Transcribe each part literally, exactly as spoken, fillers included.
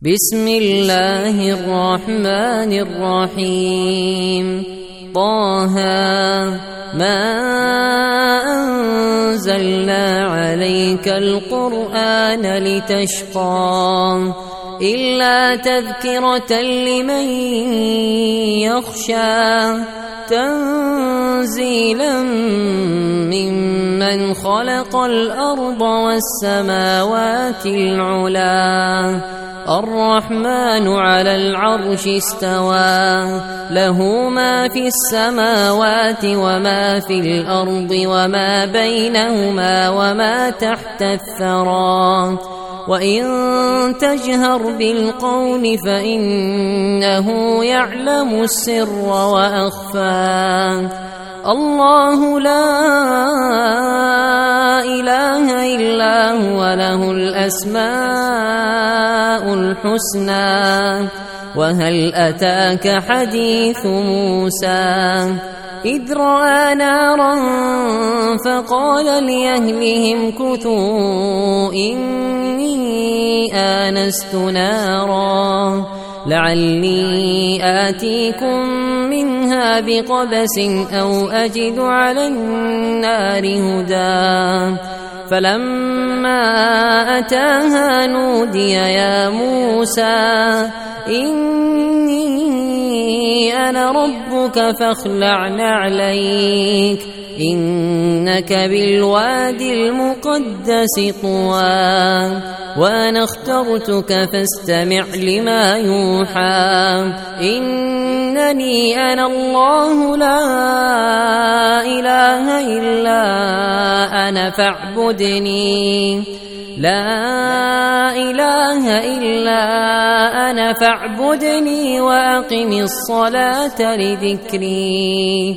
بسم الله الرحمن الرحيم. طه ما أنزلنا عليك القرآن لتشقى إلا تذكرة لمن يخشى تنزيلا ممن خلق الأرض والسماوات العلى الرحمن على العرش استوى له ما في السماوات وما في الأرض وما بينهما وما تحت الثرى وإن تجهر بالقول فإنه يعلم السر وأخفى الله لا إله إلا هو له الأسماء الحسنى. وهل أتاك حديث موسى إذ رأى نارا فقال لأهلهم كثوا إني آنست نارا لعلي آتيكم منها بقبس أو أجد على النار هدى فلما أتاها نودي يا موسى إني أنا ربك فاخلع نعليك إنك بالوادي المقدس طوى وأنا اخترتك فاستمع لما يوحى إنني أنا الله لا إله إلا أنا فاعبدني لا إله إلا أنا فاعبدني وأقم الصلاة لذكري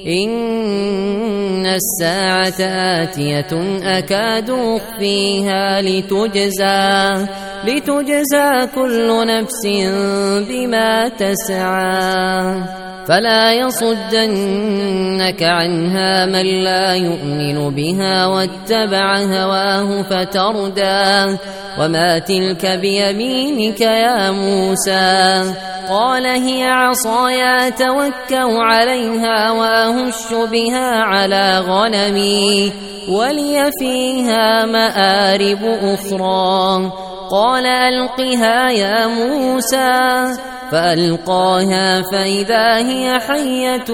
إن الساعة آتية أكاد أخفيها لتجزى لتجزى كل نفس بما تسعى فلا يصدنك عنها من لا يؤمن بها واتبع هواه فتردى وما تلك بيمينك يا موسى قال هي عصاي أتوكأ عليها وأهش بها على غنمي ولي فيها مآرب أخرى قال ألقها يا موسى فألقاها فإذا هي حية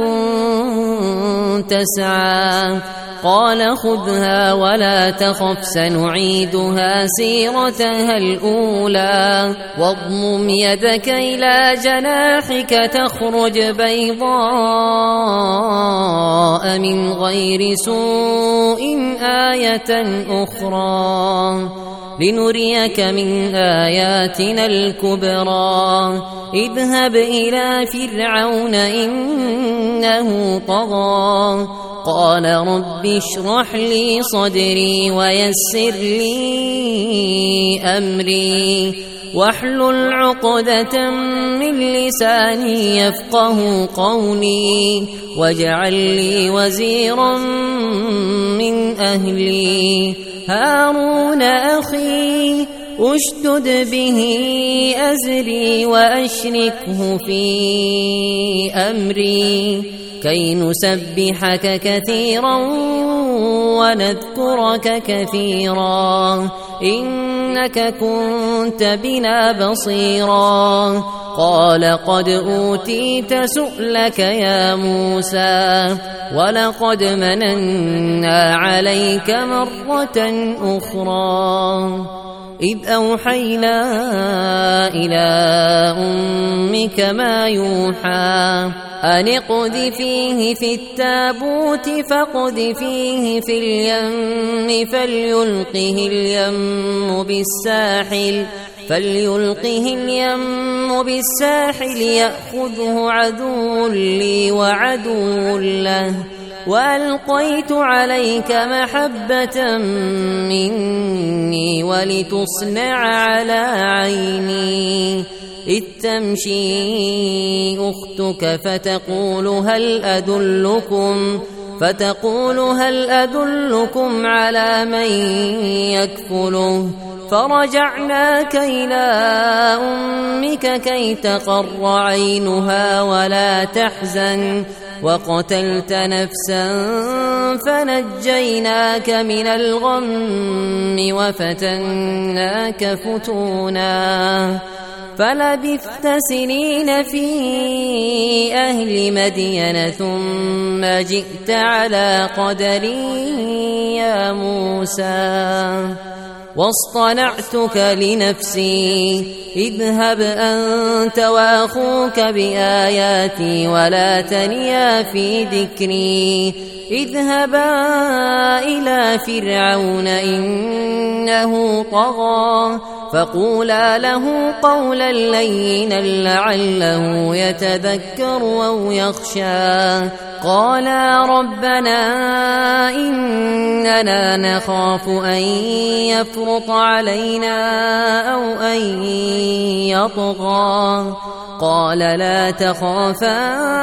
تسعى قال خذها ولا تخف سنعيدها سيرتها الأولى واضمم يدك إلى جناحك تخرج بيضاء من غير سوء آية أخرى لنريك من آياتنا الكبرى اذهب إلى فرعون إنه طغى قال رب اشرح لي صدري ويسر لي أمري واحلل عقدة من لساني يفقه قولي واجعل لي وزيرا من أهلي هارون أخي أشدد به أزري وأشركه في أمري كي نسبحك كثيرا ونذكرك كثيرا إنك كنت بنا بصيرا قال قد أوتيت سؤلك يا موسى ولقد مننا عليك مرة أخرى إذ أوحينا إلى أمك ما يوحى أن اقذفيه في التابوت فاقذفيه في اليم فليلقه اليم بالساحل فليلقه اليم بالساحل يأخذه عدو لي وعدو له وألقيت عليك محبة مني ولتصنع على عيني إذ تمشي أختك فتقول هل أدلكم فتقول هل أدلكم على من يكفله فرجعناك إلى ربك كي تقر عينها ولا تحزن وقتلت نفسا فنجيناك من الغم وفتناك فتونا فلبثت سنين في أهل مدين ثم جئت على قدري يا موسى واصطنعتك لنفسي اذهب أنت وأخوك بآياتي ولا تنيا في ذكري اذهبا إلى فرعون إنه طغى فقولا له قولا لينا لعله يتذكر أو يخشى قالا ربنا إننا نخاف أن يفرط علينا أو أن يطغى قال لا تخافا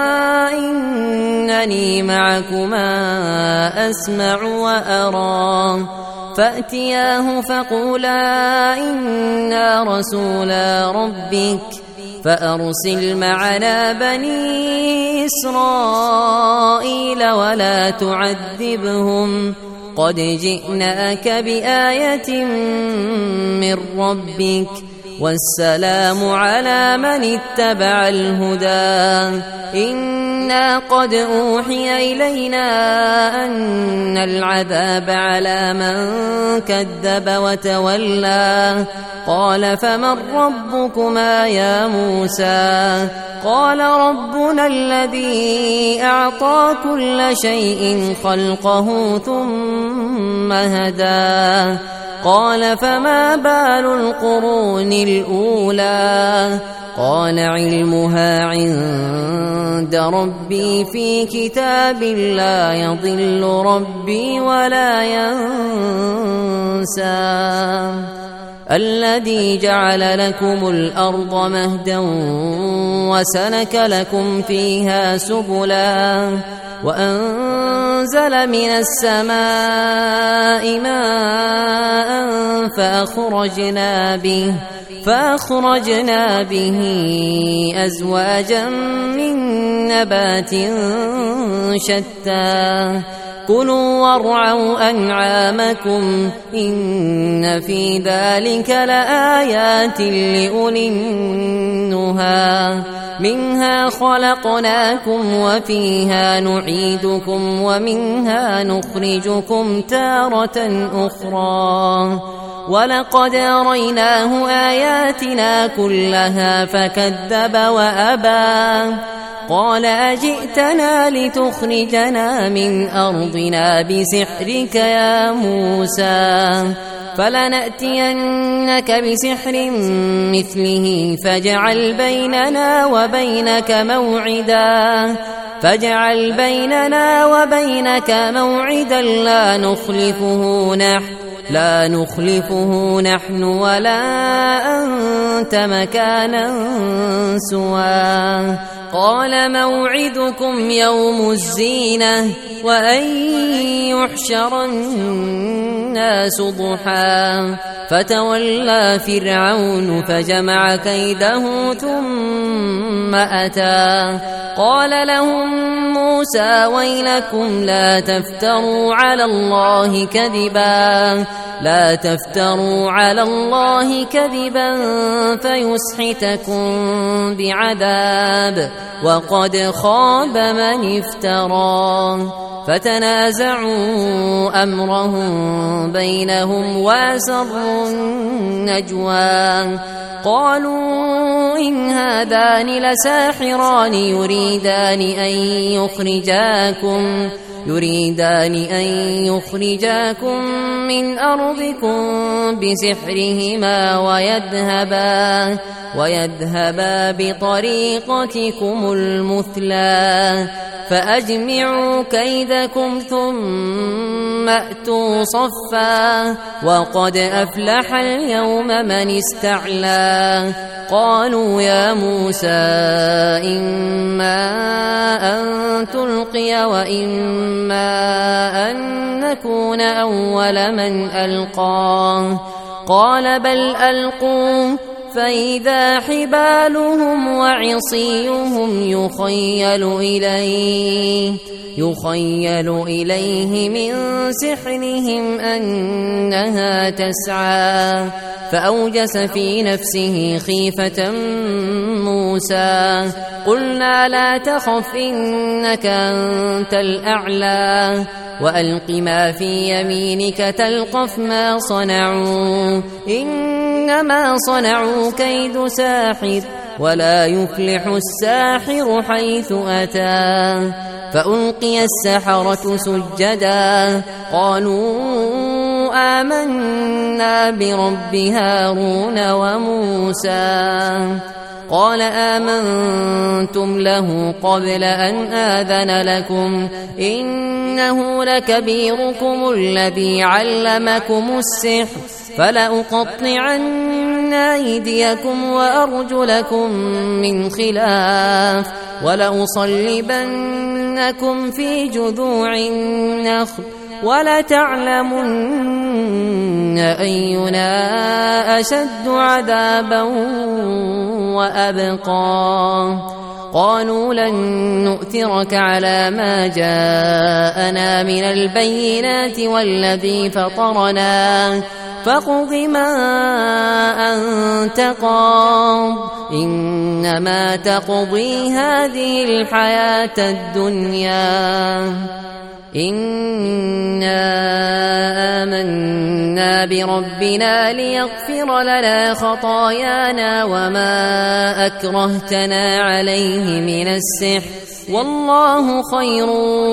إنني معكما أسمع وأرى فأتياه فقولا إنا رسولا ربك فأرسل معنا بني إسرائيل ولا تعذبهم قد جئناك بآية من ربك والسلام على من اتبع الهدى إنا قد أوحي إلينا أن العذاب على من كذب وتولى قال فمن ربكما يا موسى قال ربنا الذي أعطى كل شيء خلقه ثم هدى قال فما بال القرون الأولى قال علمها عند ربي في كتاب لا يضل ربي ولا ينسى الذي جعل لكم الأرض مهدا وسلك لكم فيها سبلا وأنزل من السماء ماء فأخرجنا به فأخرجنا به أزواجا من نبات شتى كلوا وارعوا أنعامكم إن في ذلك لآيات لأولي النهى منها خلقناكم وفيها نعيدكم ومنها نخرجكم تارة أخرى ولقد أريناه آياتنا كلها فكذب وأبى قال أجئتنا لتخرجنا من أرضنا بسحرك يا موسى فلنأتينك بسحر مثله فاجعل بيننا وبينك موعدا فاجعل بيننا وبينك موعدا لا نخلفه نحن لا نخلفه نحن ولا أنت مكانا سواه قال موعدكم يوم الزينة وأن يحشر الناس ضحى فتولى فرعون فجمع كيده ثم أتى قال لهم موسى ويلكم لا تفتروا على الله كذبا لا تفتروا على الله كذبا فيسحتكم بعذاب وقد خاب من افترى فتنازعوا أمرهم بينهم وأسروا النجوى قالوا إن هذان لساحران يريدان أن يخرجاكم يريدان أن يخرجاكم من أرضكم بسحرهما ويذهبا ويذهبا بطريقتكم المثلى فأجمعوا كيدكم ثم أتوا صفا وقد أفلح اليوم من استعلى قالوا يا موسى إما أن تلقي وإما أن نكون أول من ألقى قال بل ألقوا فإذا حبالهم وعصيهم يخيل إليه يخيل إليه من سحرهم أنها تسعى فأوجس في نفسه خيفة موسى قلنا لا تخف إنك أنت الأعلى وألق ما في يمينك تلقف ما صنعوا إنما صنعوا كيد ساحر ولا يفلح الساحر حيث أتى فألقي السحرة سجدا قالوا آمنا برب هارون وموسى قال آمنتم له قبل أن آذن لكم إنه لكبيركم الذي علمكم السحر فلأقطعن أيديكم وأرجلكم من خلاف ولأصلبنكم في جذوع النخل ولتعلمن أينا أشد عذابا وأبقى قالوا لن نؤثرك على ما جاءنا من البينات والذي فطرنا فاقض ما أنت قاض إنما تقضي هذه الحياة الدنيا إنا آمنا بربنا ليغفر لنا خطايانا وما أكرهتنا عليه من السحر والله خير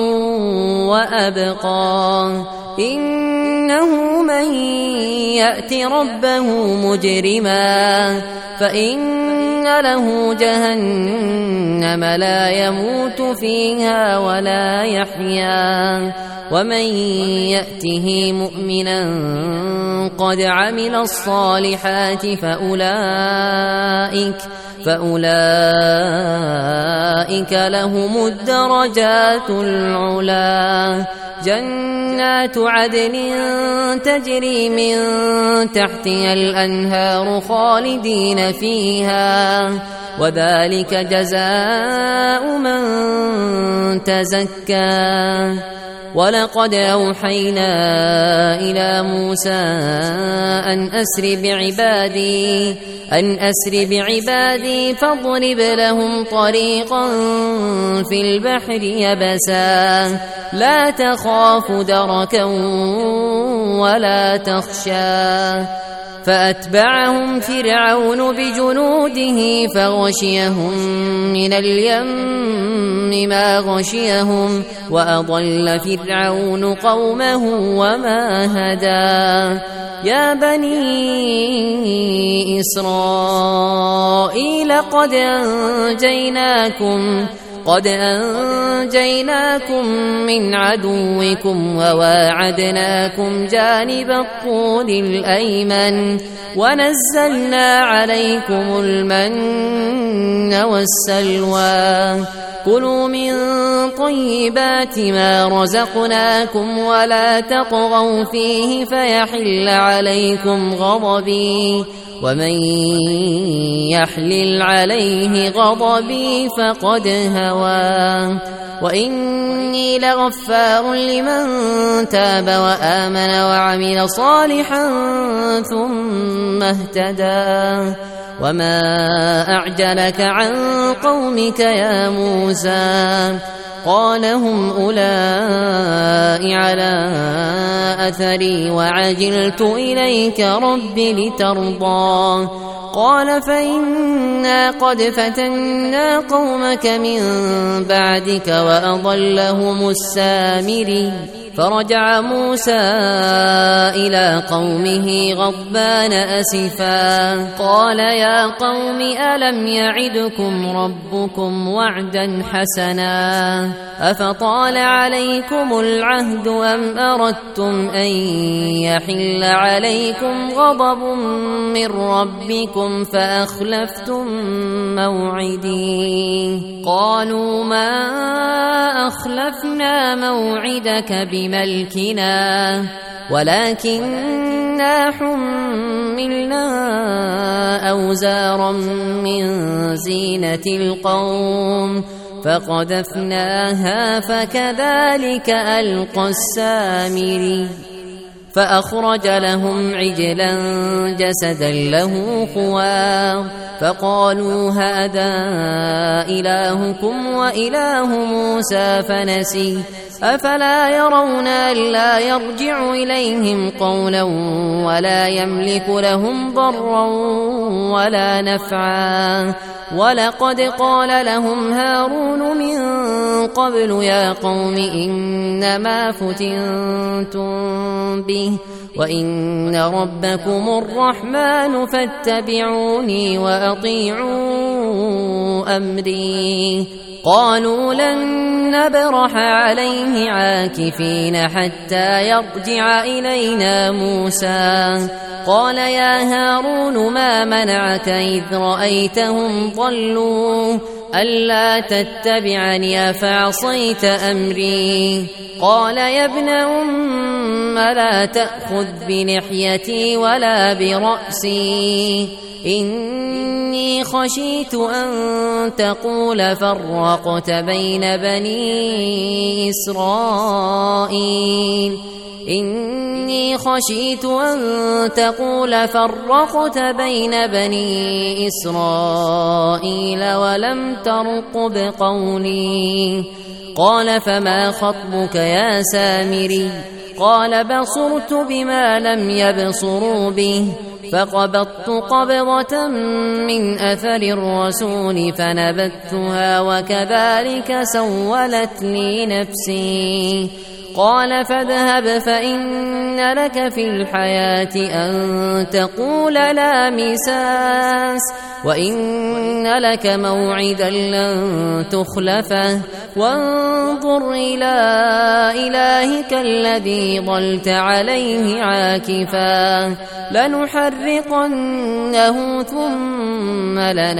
وأبقى إنه من يأت ربه مجرما فإن له جهنم لا يموت فيها ولا يحيا ومن يأته مؤمنا قد عمل الصالحات فأولئك فأولئك لهم الدرجات العلا جنات عدن تجري من تحتها الأنهار خالدين فيها وذلك جزاء من تزكى ولقد أوحينا إلى موسى أن أسر بعبادي أن أسر بعبادي فاضرب لهم طريقا في البحر يبسا لا تخاف دركا ولا تخشى فأتبعهم فرعون بجنوده فغشيهم من اليم ما غشيهم وأضل فرعون قومه وما هدى يا بني إسرائيل قد أنجيناكم قد أنجيناكم من عدوكم وواعدناكم جانب الطول الأيمن ونزلنا عليكم المن والسلوى كلوا من طيبات ما رزقناكم ولا تطغوا فيه فيحل عليكم غضبي ومن يحلل عليه غضبي فقد هوى وإني لغفار لمن تاب وآمن وعمل صالحا ثم اهتدى وما أعجلك عن قومك يا موسى قال هم أولئك على أثري وعجلت إليك رب لترضى قال فإنا قد فتنا قومك من بعدك وأضلهم السامري فرجع موسى إلى قومه غضبان أسفا قال يا قوم ألم يعدكم ربكم وعدا حسنا أفطال عليكم العهد أم أردتم أن يحل عليكم غضب من ربكم فأخلفتم موعدي قالوا ما أخلفنا موعدك بملكنا ولكننا حملنا حملنا أوزارا من زينة القوم فقذفناها فكذلك ألقى السامري فأخرج لهم عجلا جسدا له خوار فقالوا هذا إلهكم وإله موسى فنسي أفلا يرون ألا يرجع إليهم قولا ولا يملك لهم ضرا ولا نفعا ولقد قال لهم هارون من قبل يا قوم إنما فتنتم به وإن ربكم الرحمن فاتبعوني وأطيعوا أمري قالوا لن نبرح عليه عاكفين حتى يرجع إلينا موسى قال يا هارون ما منعك إذ رأيتهم ضلوا ألا تتبعني أفعصيت أمري قال يا ابن أم لا تأخذ بلحيتي ولا برأسي إني خشيت أن تقول فرقت بين بني إسرائيل إني خشيت أن تقول فرقت بين بني إسرائيل ولم ترقب قولي قال فما خطبك يا سامري قال بصرت بما لم يبصروا به فقبضت قبضة من أثر الرسول فنبذتها وكذلك سولت لي نفسي قال فاذهب فإن لك في الحياة أن تقول لا مساس وإن لك موعدا لن تخلفه وانظر إلى إلهك الذي ظلت عليه عاكفا لنحرقنه ثم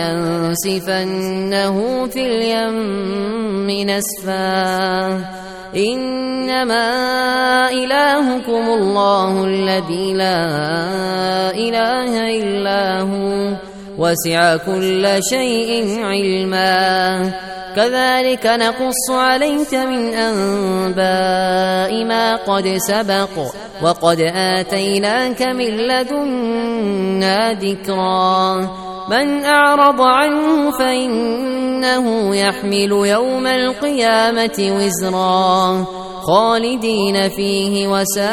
لننسفنه في اليم نسفا إنما إلهكم الله الذي لا إله إلا هو وسع كل شيء علما كذلك نقص عليك من أنباء ما قد سبق وقد آتيناك من لدنا ذكرا من أعرض عنه فإنه يحمل يوم القيامة وزرا خالدين فيه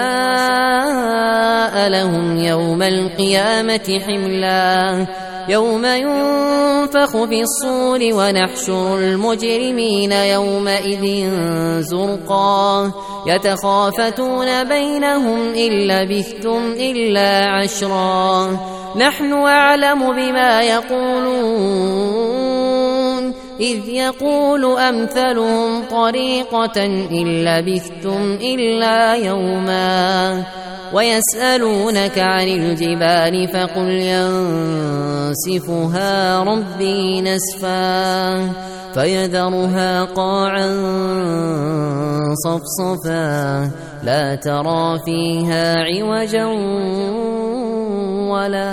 وساء لهم يوم القيامة حملا يوم ينفخ في الصور ونحشر المجرمين يومئذ زرقا يتخافتون بينهم إن لبثتم إلا عشرا نحن أعلم بما يقولون إذ يقول أمثلهم طريقة إن لبثتم إلا يوما ويسألونك عن الجبال فقل ينسفها ربي نسفا فيذرها قاعا صفصفا لا ترى فيها عوجا ولا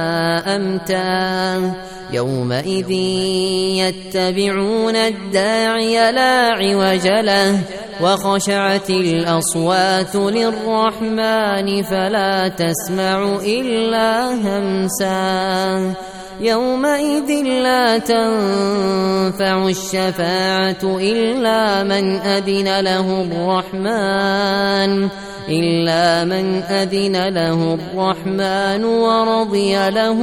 أمتا يومئذ يتبعون الداعي لا عوج له وخشعت الأصوات للرحمن فلا تسمع إلا همسا يومئذ لا تنفع الشفاعة إلا من أذن له الرحمن إلا من أذن له الرحمن ورضي له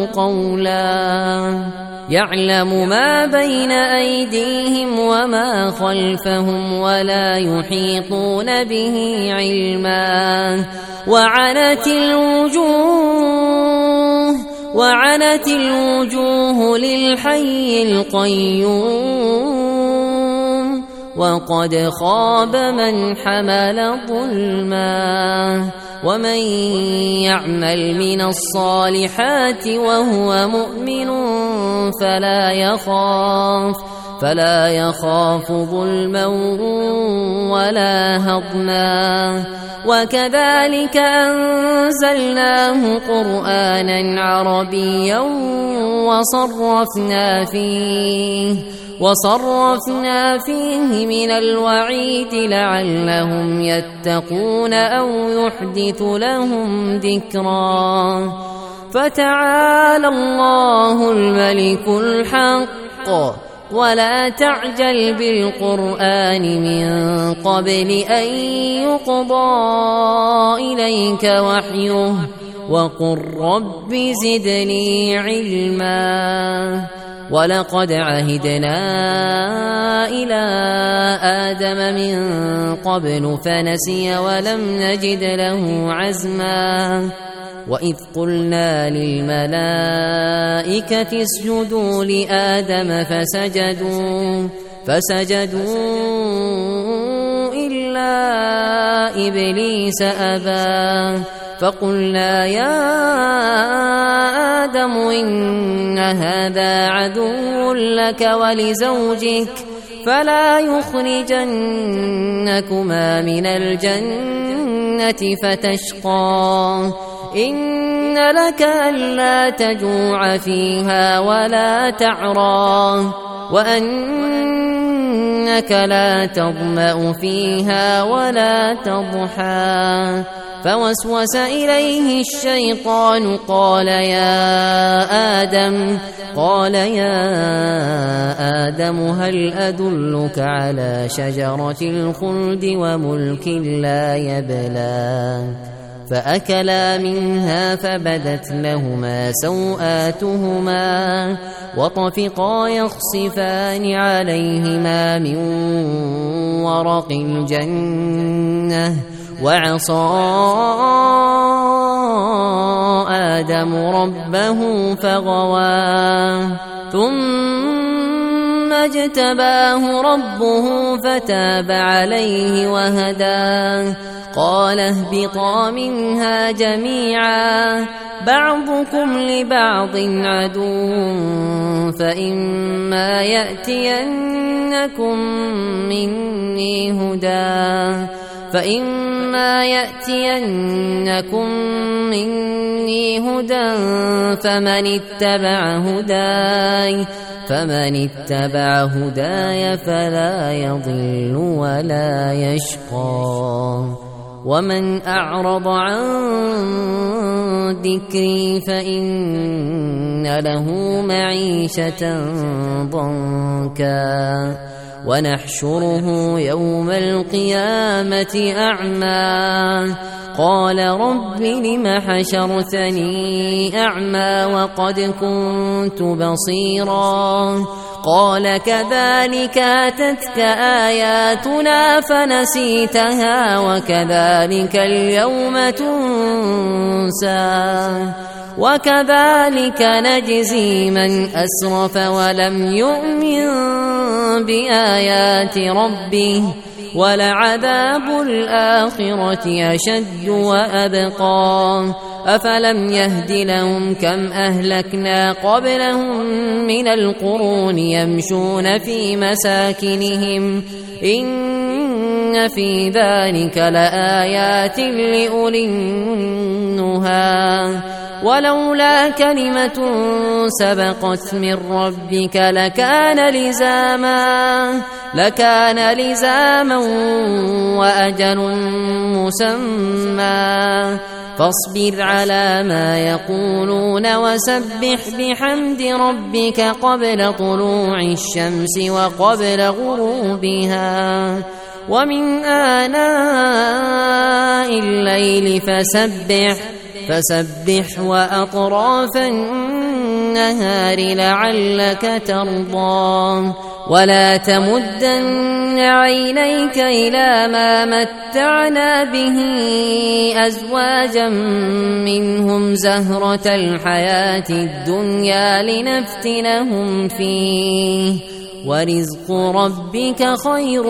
قولا يعلم ما بين أيديهم وما خلفهم ولا يحيطون به علما وعنت الوجوه وعنت الوجوه للحي القيوم وقد خاب من حمل ظلما ومن يعمل من الصالحات وهو مؤمن فلا يخاف فلا يخاف ظلما ولا هضما وكذلك أنزلناه قرآنا عربيا وصرفنا فيه وصرفنا فيه من الوعيد لعلهم يتقون أو يحدث لهم ذكرا. فتعالى الله الملك الحق ولا تعجل بالقرآن من قبل أن يقضى إليك وحيه وقل رب زدني علما. ولقد عهدنا إلى آدم من قبل فنسي ولم نجد له عزما. وإذ قلنا للملائكة اسجدوا لآدم فسجدوا فسجدوا إلا إبليس أبى. فقلنا يا آدم إن هذا عدو لك ولزوجك فلا يخرجنكما من الجنة فتشقى. إن لك ألا تجوع فيها ولا تعرى وأنك لا تظمأ فيها ولا تضحى. فوسوس إليه الشيطان قال يا آدم قال يا آدم هل أدلك على شجرة الخلد وملك لا يبلى. فأكلا منها فبدت لهما سوآتهما وطفقا يخصفان عليهما من ورق الجنة وعصى آدم ربه فغوى. ثم اجتباه ربه فتاب عليه وهدى. قال اهبطا منها جميعا بعضكم لبعض عدو فإما يأتينكم مني هدى فإما يأتينكم مني هدى فمن اتبع هداي فمن اتبع هداي فلا يضل ولا يشقى. ومن أعرض عن ذكري فإن له معيشة ضنكا ونحشره يوم القيامة أعمى. قال رب لم حشرتني أعمى وقد كنت بصيرا. قال كذلك أتتك آياتنا فنسيتها وكذلك اليوم تنسى. وكذلك نجزي من أسرف ولم يؤمن بآيات ربه ولعذاب الآخرة أشد وأبقى. أفلم يهد لهم كم أهلكنا قبلهم من القرون يمشون في مساكنهم إن في ذلك لآيات لأولي النهى. ولولا كلمة سبقت من ربك لكان لزاما لكان لزاما وأجل مسمى. فاصبر على ما يقولون وسبح بحمد ربك قبل طلوع الشمس وقبل غروبها ومن آناء الليل فسبح فسبح وأطراف النهار لعلك ترضى. ولا تمدن عينيك إلى ما متعنا به أزواجا منهم زهرة الحياة الدنيا لنفتنهم فيه ورزق ربك خير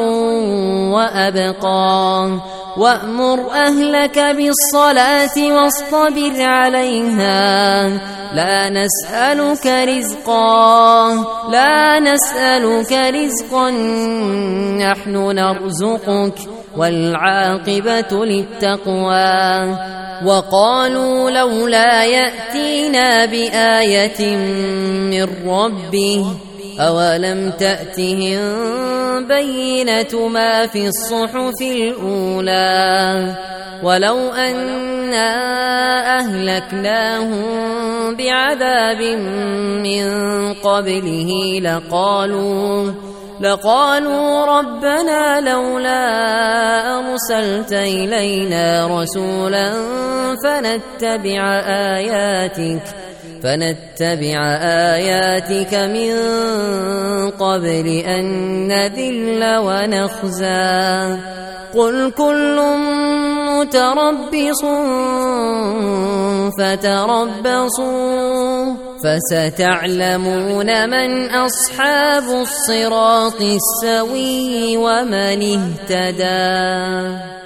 وأبقى. وأمر أهلك بالصلاة واصطبر عليها لا نسألك رزقا لا نسألك رزقا نحن نرزقك والعاقبة للتقوى. وقالوا لولا يأتينا بآية من ربه أولم تأتهم بينة ما في الصحف الأولى ولو أنا أهلكناهم بعذاب من قبله لقالوا لقالوا ربنا لولا أرسلت إلينا رسولا فنتبع آياتك فنتبع آياتك من قبل أن نذل ونخزى. قل كل متربص فتربصوا فستعلمون من أصحاب الصراط السوي ومن اهتدى.